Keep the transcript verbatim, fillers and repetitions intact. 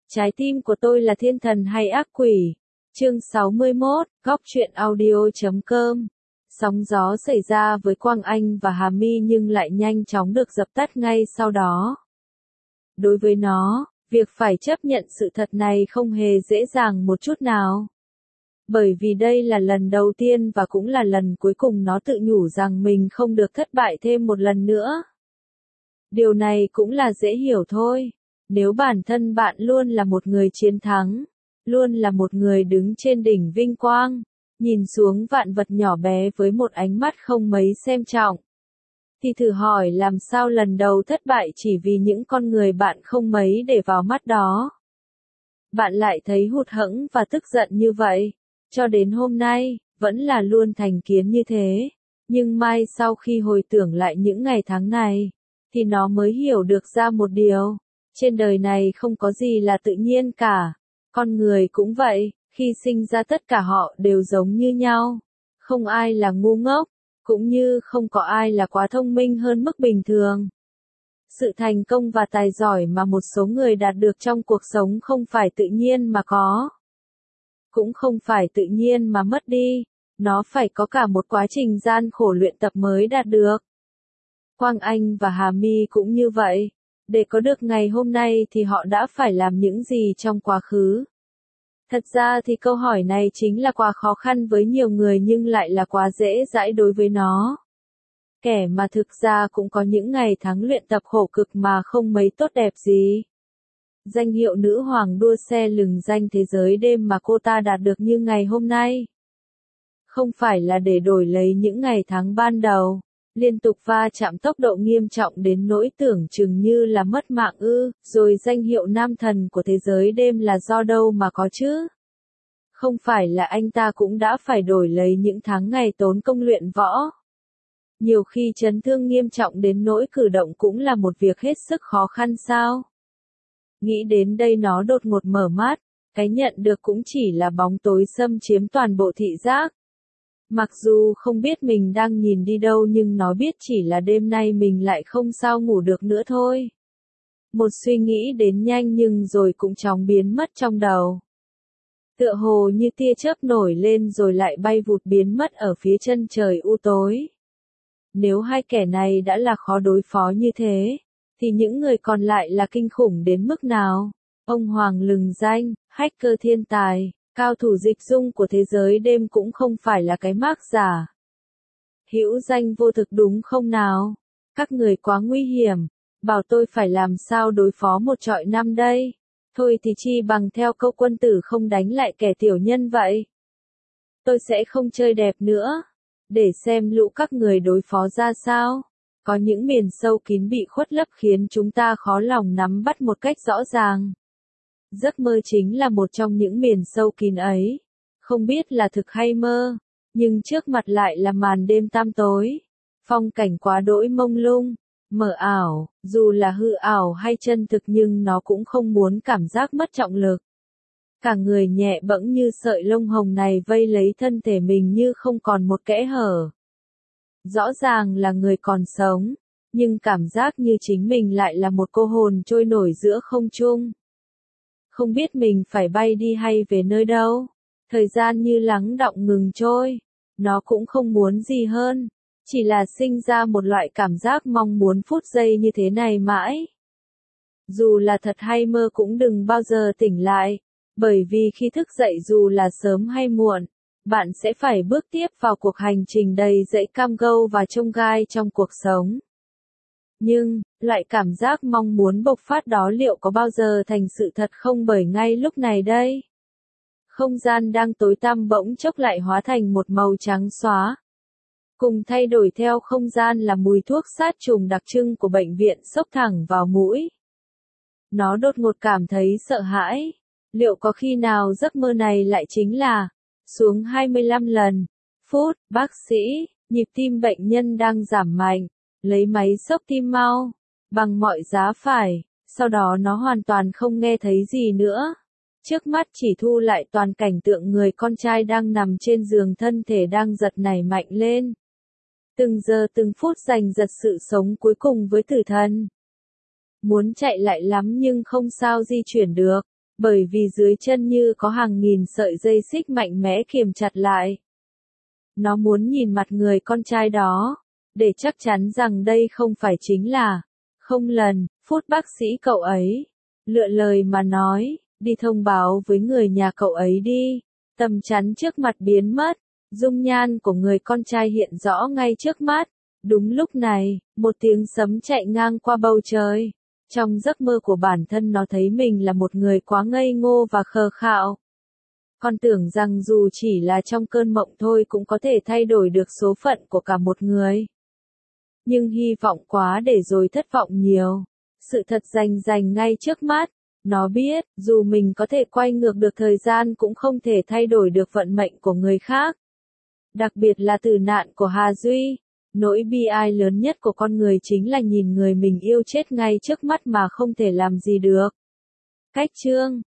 Trái tim của tôi là thiên thần hay ác quỷ? Chương sáu mươi mốt, góc truyện audio chấm com. Sóng gió xảy ra với Quang Anh và Hà My nhưng lại nhanh chóng được dập tắt ngay sau đó. Đối với nó, việc phải chấp nhận sự thật này không hề dễ dàng một chút nào. Bởi vì đây là lần đầu tiên và cũng là lần cuối cùng nó tự nhủ rằng mình không được thất bại thêm một lần nữa. Điều này cũng là dễ hiểu thôi. Nếu bản thân bạn luôn là một người chiến thắng, luôn là một người đứng trên đỉnh vinh quang, nhìn xuống vạn vật nhỏ bé với một ánh mắt không mấy xem trọng, thì thử hỏi làm sao lần đầu thất bại chỉ vì những con người bạn không mấy để vào mắt đó. Bạn lại thấy hụt hẫng và tức giận như vậy, cho đến hôm nay, vẫn là luôn thành kiến như thế. Nhưng mai sau khi hồi tưởng lại những ngày tháng này, thì nó mới hiểu được ra một điều. Trên đời này không có gì là tự nhiên cả. Con người cũng vậy, khi sinh ra tất cả họ đều giống như nhau. Không ai là ngu ngốc, cũng như không có ai là quá thông minh hơn mức bình thường. Sự thành công và tài giỏi mà một số người đạt được trong cuộc sống không phải tự nhiên mà có. Cũng không phải tự nhiên mà mất đi. Nó phải có cả một quá trình gian khổ luyện tập mới đạt được. Quang Anh và Hà My cũng như vậy. Để có được ngày hôm nay thì họ đã phải làm những gì trong quá khứ? Thật ra thì câu hỏi này chính là quá khó khăn với nhiều người nhưng lại là quá dễ dãi đối với nó. Kẻ mà thực ra cũng có những ngày tháng luyện tập khổ cực mà không mấy tốt đẹp gì. Danh hiệu nữ hoàng đua xe lừng danh thế giới đêm mà cô ta đạt được như ngày hôm nay. Không phải là để đổi lấy những ngày tháng ban đầu. Liên tục va chạm tốc độ nghiêm trọng đến nỗi tưởng chừng như là mất mạng ư, rồi danh hiệu nam thần của thế giới đêm là do đâu mà có chứ? Không phải là anh ta cũng đã phải đổi lấy những tháng ngày tốn công luyện võ. Nhiều khi chấn thương nghiêm trọng đến nỗi cử động cũng là một việc hết sức khó khăn sao? Nghĩ đến đây nó đột ngột mở mắt, cái nhận được cũng chỉ là bóng tối xâm chiếm toàn bộ thị giác. Mặc dù không biết mình đang nhìn đi đâu nhưng nó biết chỉ là đêm nay mình lại không sao ngủ được nữa thôi. Một suy nghĩ đến nhanh nhưng rồi cũng chóng biến mất trong đầu. Tựa hồ như tia chớp nổi lên rồi lại bay vụt biến mất ở phía chân trời u tối. Nếu hai kẻ này đã là khó đối phó như thế, thì những người còn lại là kinh khủng đến mức nào? Ông Hoàng lừng danh, hacker thiên tài. Cao thủ dịch dung của thế giới đêm cũng không phải là cái mác giả. Hữu danh vô thực đúng không nào? Các người quá nguy hiểm. Bảo tôi phải làm sao đối phó một trọi năm đây? Thôi thì chi bằng theo câu quân tử không đánh lại kẻ tiểu nhân vậy. Tôi sẽ không chơi đẹp nữa. Để xem lũ các người đối phó ra sao. Có những miền sâu kín bị khuất lấp khiến chúng ta khó lòng nắm bắt một cách rõ ràng. Giấc mơ chính là một trong những miền sâu kín ấy. Không biết là thực hay mơ, nhưng trước mặt lại là màn đêm tăm tối. Phong cảnh quá đỗi mông lung, mờ ảo, dù là hư ảo hay chân thực nhưng nó cũng không muốn cảm giác mất trọng lực. Cả người nhẹ bẫng như sợi lông hồng này vây lấy thân thể mình như không còn một kẽ hở. Rõ ràng là người còn sống, nhưng cảm giác như chính mình lại là một cô hồn trôi nổi giữa không trung. Không biết mình phải bay đi hay về nơi đâu. Thời gian như lắng đọng ngừng trôi. Nó cũng không muốn gì hơn. Chỉ là sinh ra một loại cảm giác mong muốn phút giây như thế này mãi. Dù là thật hay mơ cũng đừng bao giờ tỉnh lại. Bởi vì khi thức dậy dù là sớm hay muộn, bạn sẽ phải bước tiếp vào cuộc hành trình đầy dẫy cam go và chông gai trong cuộc sống. Nhưng, loại cảm giác mong muốn bộc phát đó liệu có bao giờ thành sự thật không bởi ngay lúc này đây? Không gian đang tối tăm bỗng chốc lại hóa thành một màu trắng xóa. Cùng thay đổi theo không gian là mùi thuốc sát trùng đặc trưng của bệnh viện xốc thẳng vào mũi. Nó đột ngột cảm thấy sợ hãi. Liệu có khi nào giấc mơ này lại chính là xuống hai mươi lăm lần? Phút, bác sĩ, nhịp tim bệnh nhân đang giảm mạnh. Lấy máy xốc tim mau, bằng mọi giá phải, sau đó nó hoàn toàn không nghe thấy gì nữa. Trước mắt chỉ thu lại toàn cảnh tượng người con trai đang nằm trên giường thân thể đang giật nảy mạnh lên. Từng giờ từng phút giành giật sự sống cuối cùng với tử thần. Muốn chạy lại lắm nhưng không sao di chuyển được. Bởi vì dưới chân như có hàng nghìn sợi dây xích mạnh mẽ kiềm chặt lại. Nó muốn nhìn mặt người con trai đó, để chắc chắn rằng đây không phải chính là, không lần, phút bác sĩ cậu ấy. Lựa lời mà nói, đi thông báo với người nhà cậu ấy đi. Tầm chắn trước mặt biến mất, dung nhan của người con trai hiện rõ ngay trước mắt. Đúng lúc này, một tiếng sấm chạy ngang qua bầu trời. Trong giấc mơ của bản thân nó thấy mình là một người quá ngây ngô và khờ khạo. Con tưởng rằng dù chỉ là trong cơn mộng thôi cũng có thể thay đổi được số phận của cả một người. Nhưng hy vọng quá để rồi thất vọng nhiều. Sự thật rành rành ngay trước mắt. Nó biết, dù mình có thể quay ngược được thời gian cũng không thể thay đổi được vận mệnh của người khác. Đặc biệt là tử nạn của Hà Duy. Nỗi bi ai lớn nhất của con người chính là nhìn người mình yêu chết ngay trước mắt mà không thể làm gì được. Cách chương